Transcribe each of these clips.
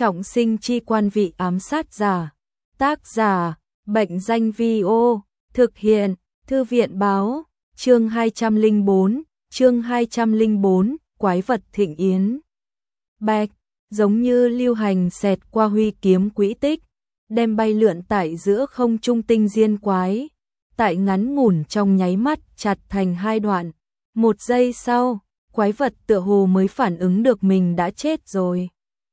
Trọng sinh chi quan vị ám sát giả. Tác giả, Bệnh danh Vi-ô, thực hiện, Thư viện báo, chương 204, Quái vật thịnh yến. Bạch, giống như lưu hành xẹt qua huy kiếm quỹ tích, đem bay lượn tại giữa không trung tinh diên quái, tại ngắn ngủn trong nháy mắt chặt thành hai đoạn. Một giây sau, quái vật tựa hồ mới phản ứng được mình đã chết rồi.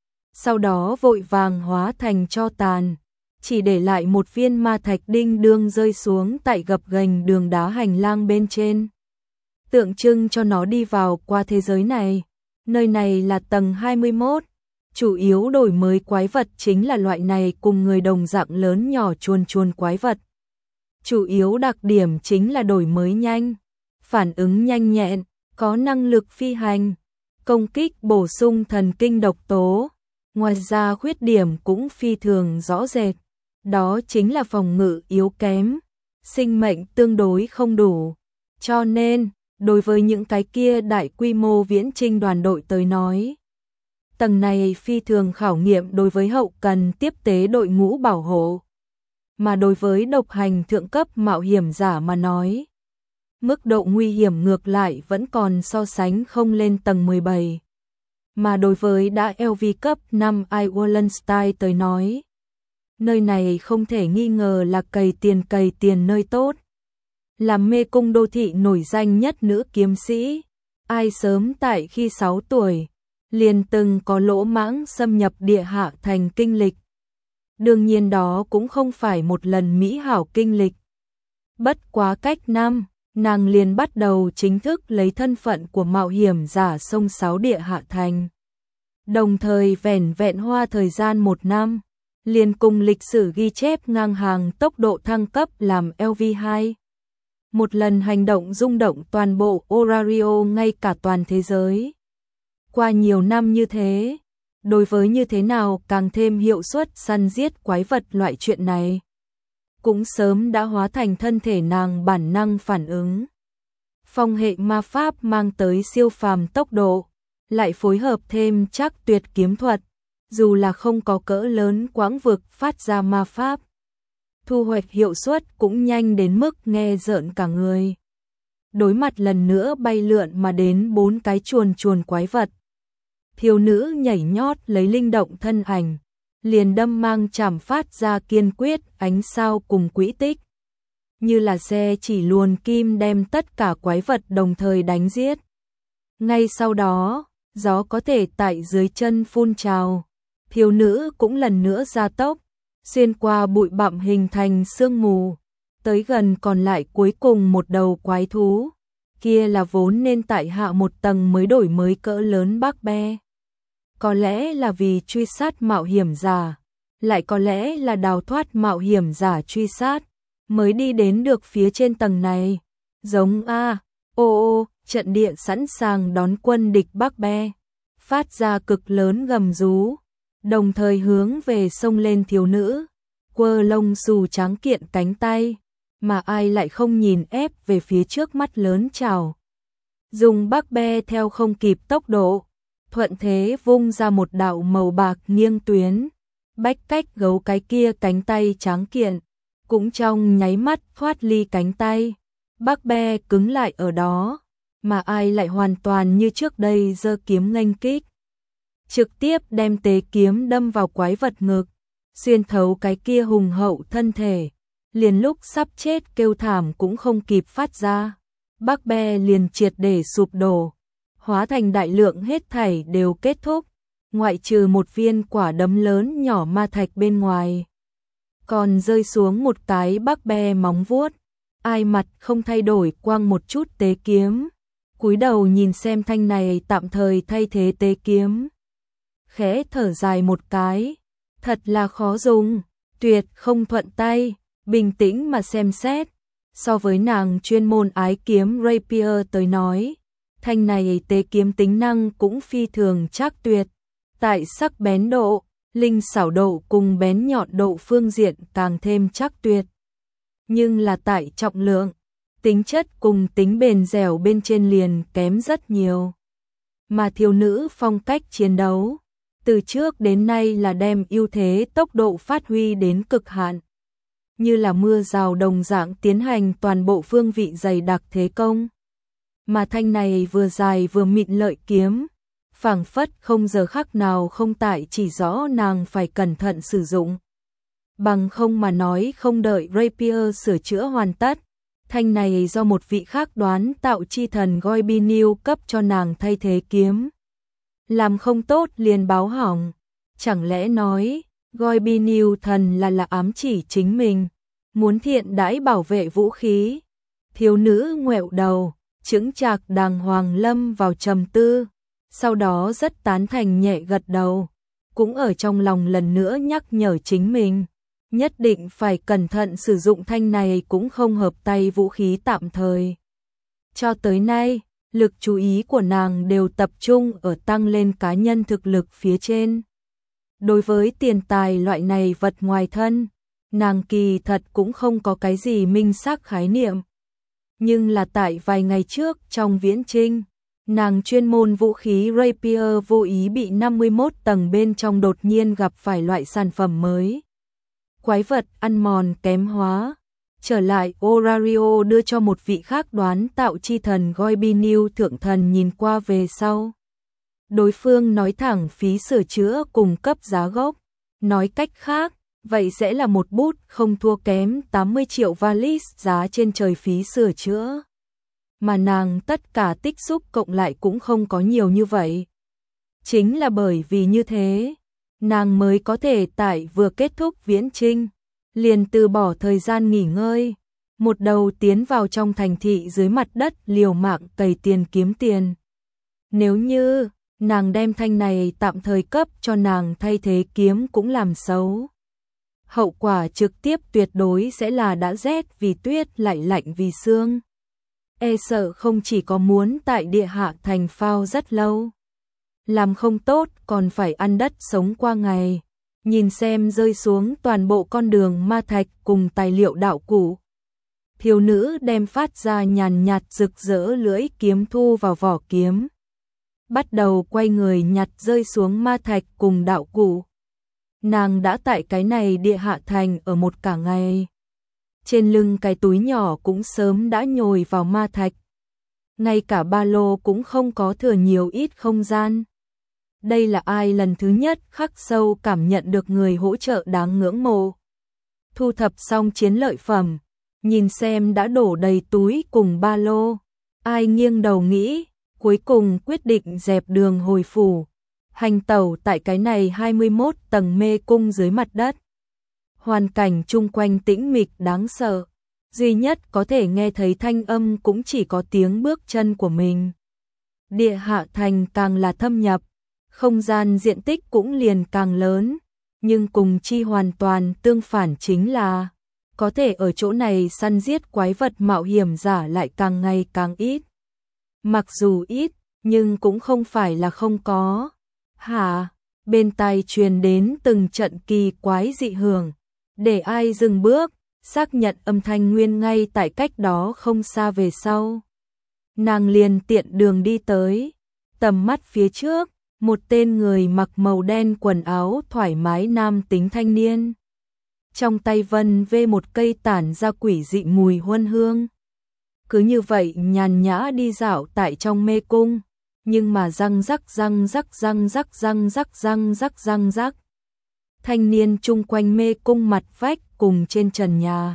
Sau đó vội vàng hóa thành tro tàn, chỉ để lại một viên ma thạch đinh đương rơi xuống tại gập ghềnh đường đá hành lang bên trên. Tượng trưng cho nó đi vào qua thế giới này. Nơi này là tầng 21, chủ yếu đổi mới quái vật chính là loại này cùng người đồng dạng lớn nhỏ chuồn chuồn quái vật. Chủ yếu đặc điểm chính là đổi mới nhanh, phản ứng nhanh nhẹn, có năng lực phi hành, công kích bổ sung thần kinh độc tố. Ngoài ra khuyết điểm cũng phi thường rõ rệt, đó chính là phòng ngự yếu kém, sinh mệnh tương đối không đủ. Cho nên, đối với những cái kia đại quy mô viễn chinh đoàn đội tới nói, tầng này phi thường khảo nghiệm đối với hậu cần tiếp tế đội ngũ bảo hộ. Mà đối với độc hành thượng cấp mạo hiểm giả mà nói, mức độ nguy hiểm ngược lại vẫn còn so sánh không lên tầng 17. Mà đối với đã LV cấp 5 Wallenstein tới nói, nơi này không thể nghi ngờ là cày tiền nơi tốt. Làm mê cung đô thị nổi danh nhất nữ kiếm sĩ, ai sớm tại khi 6 tuổi, liền từng có lỗ mãng xâm nhập địa hạ thành kinh lịch. Đương nhiên đó cũng không phải một lần mỹ hảo kinh lịch. Bất quá cách năm, nàng liền bắt đầu chính thức lấy thân phận của mạo hiểm giả sông Sáo địa hạ thành. Đồng thời vẻn vẹn hoa thời gian 1 năm, liền cùng lịch sử ghi chép ngang hàng tốc độ thăng cấp làm LV2. Một lần hành động rung động toàn bộ Orario ngay cả toàn thế giới. Qua nhiều năm như thế, đối với như thế nào càng thêm hiệu suất săn giết quái vật loại chuyện này, cũng sớm đã hóa thành thân thể nàng bản năng phản ứng. Phong hệ ma pháp mang tới siêu phàm tốc độ, lại phối hợp thêm chắc tuyệt kiếm thuật, dù là không có cỡ lớn quãng vực phát ra ma pháp, thu hoạch hiệu suất cũng nhanh đến mức nghe rợn cả người. Đối mặt lần nữa bay lượn mà đến 4 cái chuồn chuồn quái vật, thiếu nữ nhảy nhót lấy linh động thân ảnh, liền đâm mang chảm phát ra kiên quyết ánh sao cùng quỹ tích. Như là xe chỉ luồn kim đem tất cả quái vật đồng thời đánh giết. Ngay sau đó, gió có thể tại dưới chân phun trào, thiếu nữ cũng lần nữa gia tốc, xuyên qua bụi bặm hình thành sương mù, tới gần còn lại cuối cùng một đầu quái thú, kia là vốn nên tại hạ một tầng mới đổi mới cỡ lớn Bắc Be. Có lẽ là vì truy sát mạo hiểm giả, lại có lẽ là đào thoát mạo hiểm giả truy sát, mới đi đến được phía trên tầng này. Giống trận địa sẵn sàng đón quân địch Bắc Be, phát ra cực lớn gầm rú, đồng thời hướng về sông lên thiếu nữ, quơ lông xù trắng kiện cánh tay, mà ai lại không nhìn ép về phía trước mắt lớn chào. Dùng Bắc Be theo không kịp tốc độ, thuận thế vung ra một đạo màu bạc nghiêng tuyến, bách cách gấu cái kia cánh tay trắng kiện, cũng trong nháy mắt thoát ly cánh tay. Bắc Be cứng lại ở đó, mà ai lại hoàn toàn như trước đây giơ kiếm nghênh kích, trực tiếp đem tế kiếm đâm vào quái vật ngực, xuyên thấu cái kia hùng hậu thân thể, liền lúc sắp chết kêu thảm cũng không kịp phát ra. Bắc Be liền triệt để sụp đổ, hóa thành đại lượng hết thảy đều kết thúc, ngoại trừ một viên quả đấm lớn nhỏ ma thạch bên ngoài. Còn rơi xuống một cái Bắc Be móng vuốt, ai mặt không thay đổi quăng một chút tế kiếm, cúi đầu nhìn xem thanh này tạm thời thay thế tế kiếm. Khẽ thở dài một cái, thật là khó dùng, tuyệt không thuận tay, bình tĩnh mà xem xét. So với nàng chuyên môn ái kiếm Rapier tới nói, thanh này tế kiếm tính năng cũng phi thường chắc tuyệt, tại sắc bén độ, linh xảo độ cùng bén nhọn độ phương diện càng thêm chắc tuyệt. Nhưng là tại trọng lượng, tính chất cùng tính bền dẻo bên trên liền kém rất nhiều. Mà thiếu nữ phong cách chiến đấu, từ trước đến nay là đem ưu thế tốc độ phát huy đến cực hạn. Như là mưa rào đồng dạng tiến hành toàn bộ phương vị dày đặc thế công. Mà thanh này vừa dài vừa mịn lợi kiếm, phảng phất không giờ khắc nào không tại chỉ rõ nàng phải cẩn thận sử dụng. Bằng không mà nói không đợi Rapier sửa chữa hoàn tất, thanh này do một vị khác đoán tạo chi thần Goibiniu cấp cho nàng thay thế kiếm. Làm không tốt liền báo hỏng, chẳng lẽ nói Goibiniu thần là ám chỉ chính mình, muốn thiện đãi bảo vệ vũ khí. Thiếu nữ ngoẹo đầu, chững chạc đàng hoàng lâm vào trầm tư, sau đó rất tán thành nhẹ gật đầu, cũng ở trong lòng lần nữa nhắc nhở chính mình, nhất định phải cẩn thận sử dụng thanh này cũng không hợp tay vũ khí tạm thời. Cho tới nay, lực chú ý của nàng đều tập trung ở tăng lên cá nhân thực lực phía trên. Đối với tiền tài loại này vật ngoài thân, nàng kỳ thật cũng không có cái gì minh xác khái niệm. Nhưng là tại vài ngày trước trong viễn trinh, nàng chuyên môn vũ khí Rapier vô ý bị 51 tầng bên trong đột nhiên gặp phải loại sản phẩm mới. Quái vật ăn mòn kém hóa. Trở lại Orario đưa cho một vị khác đoán tạo chi thần Goibiniu thượng thần nhìn qua về sau. Đối phương nói thẳng phí sửa chữa cùng cấp giá gốc. Nói cách khác, vậy sẽ là một bút không thua kém 80 triệu valis giá trên trời phí sửa chữa. Mà nàng tất cả tích xúc cộng lại cũng không có nhiều như vậy. Chính là bởi vì như thế, nàng mới có thể tại vừa kết thúc viễn trinh, liền từ bỏ thời gian nghỉ ngơi, một đầu tiến vào trong thành thị dưới mặt đất liều mạng cày tiền kiếm tiền. Nếu như nàng đem thanh này tạm thời cấp cho nàng thay thế kiếm cũng làm xấu, hậu quả trực tiếp tuyệt đối sẽ là đã rét vì tuyết lại lạnh vì sương. E sợ không chỉ có muốn tại địa hạ thành phao rất lâu, làm không tốt còn phải ăn đất sống qua ngày. Nhìn xem rơi xuống toàn bộ con đường ma thạch cùng tài liệu đạo cụ. Thiếu nữ đem phát ra nhàn nhạt rực rỡ lưỡi kiếm thu vào vỏ kiếm. Bắt đầu quay người nhặt rơi xuống ma thạch cùng đạo cụ. Nàng đã tại cái này địa hạ thành ở một cả ngày. Trên lưng cái túi nhỏ cũng sớm đã nhồi vào ma thạch. Ngay cả ba lô cũng không có thừa nhiều ít không gian. Đây là ai lần thứ nhất khắc sâu cảm nhận được người hỗ trợ đáng ngưỡng mộ. Thu thập xong chiến lợi phẩm, nhìn xem đã đổ đầy túi cùng ba lô. Ai nghiêng đầu nghĩ, cuối cùng quyết định dẹp đường hồi phủ. Hành tẩu tại cái này 21 tầng mê cung dưới mặt đất. Hoàn cảnh chung quanh tĩnh mịch đáng sợ. Duy nhất có thể nghe thấy thanh âm cũng chỉ có tiếng bước chân của mình. Địa hạ thành càng là thâm nhập, không gian diện tích cũng liền càng lớn, nhưng cùng chi hoàn toàn tương phản chính là có thể ở chỗ này săn giết quái vật mạo hiểm giả lại càng ngày càng ít. Mặc dù ít, nhưng cũng không phải là không có. Hả? Bên tai truyền đến từng trận kỳ quái dị hưởng, để ai dừng bước, xác nhận âm thanh nguyên ngay tại cách đó không xa về sau. Nàng liền tiện đường đi tới, tầm mắt phía trước, một tên người mặc màu đen quần áo thoải mái nam tính thanh niên. Trong tay vân vê một cây tản ra quỷ dị mùi huân hương. Cứ như vậy nhàn nhã đi dạo tại trong mê cung, nhưng mà răng rắc răng rắc răng rắc răng rắc răng rắc răng rắc. Thanh niên chung quanh mê cung mặt vách cùng trên trần nhà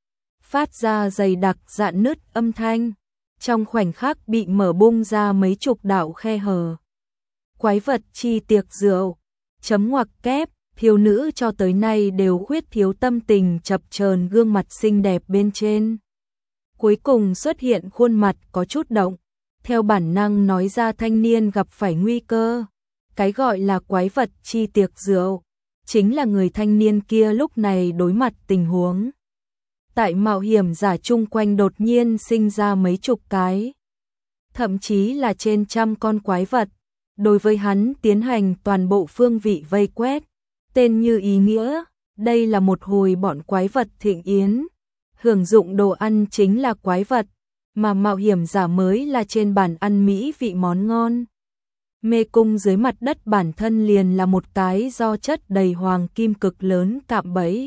phát ra dày đặc rạn nứt âm thanh, trong khoảnh khắc bị mở bung ra mấy chục đạo khe hở. Quái vật chi tiệc rượu, chấm ngoặc kép, thiếu nữ cho tới nay đều khuyết thiếu tâm tình chập chờn gương mặt xinh đẹp bên trên. Cuối cùng xuất hiện khuôn mặt có chút động, theo bản năng nói ra thanh niên gặp phải nguy cơ. Cái gọi là quái vật chi tiệc rượu, chính là người thanh niên kia lúc này đối mặt tình huống. Tại mạo hiểm giả chung quanh đột nhiên sinh ra mấy chục cái, thậm chí là trên trăm con quái vật. Đối với hắn tiến hành toàn bộ phương vị vây quét, tên như ý nghĩa, đây là một hồi bọn quái vật thịnh yến. Hưởng dụng đồ ăn chính là quái vật, mà mạo hiểm giả mới là trên bàn ăn mỹ vị món ngon. Mê cung dưới mặt đất bản thân liền là một cái do chất đầy hoàng kim cực lớn cạm bẫy.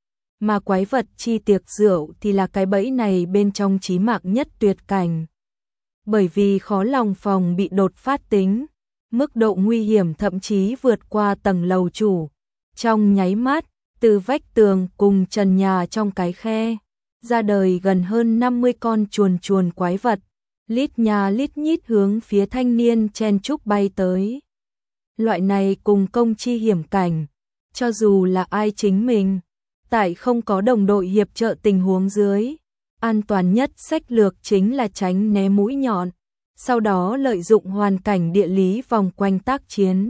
Mà quái vật chi tiệc rượu thì là cái bẫy này bên trong chí mạng nhất tuyệt cảnh. Bởi vì khó lòng phòng bị đột phát tính, mức độ nguy hiểm thậm chí vượt qua tầng lầu chủ. Trong nháy mắt, từ vách tường cùng trần nhà trong cái khe, ra đời gần hơn 50 con chuồn quái vật, lít nhà lít nhít hướng phía thanh niên chen chúc bay tới. Loại này cùng công chi hiểm cảnh, cho dù là ai chính mình, tại không có đồng đội hiệp trợ tình huống dưới, an toàn nhất sách lược chính là tránh né mũi nhọn, sau đó lợi dụng hoàn cảnh địa lý vòng quanh tác chiến.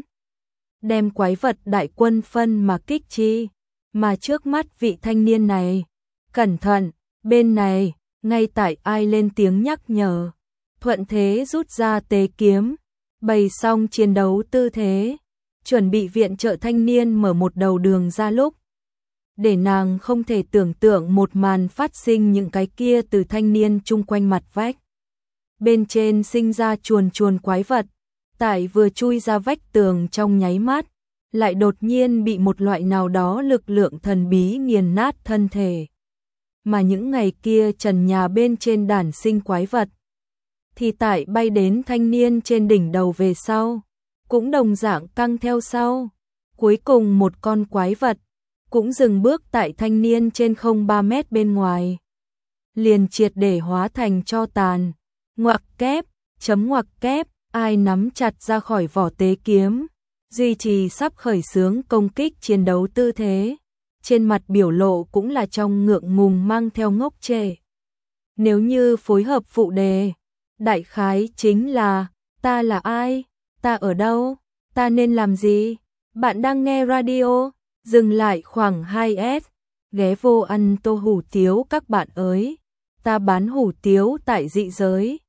Đem quái vật đại quân phân mà kích chi, mà trước mắt vị thanh niên này, cẩn thận, bên này, ngay tại ai lên tiếng nhắc nhở, thuận thế rút ra tế kiếm, bày xong chiến đấu tư thế, chuẩn bị viện trợ thanh niên mở một đầu đường ra lúc. Để nàng không thể tưởng tượng một màn phát sinh những cái kia từ thanh niên chung quanh mặt vách. Bên trên sinh ra chuồn quái vật, tại vừa chui ra vách tường trong nháy mắt, lại đột nhiên bị một loại nào đó lực lượng thần bí nghiền nát thân thể. Mà những ngày kia trần nhà bên trên đàn sinh quái vật, thì tại bay đến thanh niên trên đỉnh đầu về sau, cũng đồng dạng căng theo sau. Cuối cùng một con quái vật, cũng dừng bước tại thanh niên trên không 3 mét bên ngoài. Liền triệt để hóa thành tro tàn. Ngoặc kép, chấm ngoặc kép, ai nắm chặt ra khỏi vỏ tế kiếm, duy trì sắp khởi xướng công kích chiến đấu tư thế. Trên mặt biểu lộ cũng là trong ngượng ngùng mang theo ngốc trệ. Nếu như phối hợp phụ đề, đại khái chính là, ta là ai, ta ở đâu, ta nên làm gì, bạn đang nghe radio, dừng lại khoảng 2S, ghé vô ăn tô hủ tiếu các bạn ơi, ta bán hủ tiếu tại dị giới.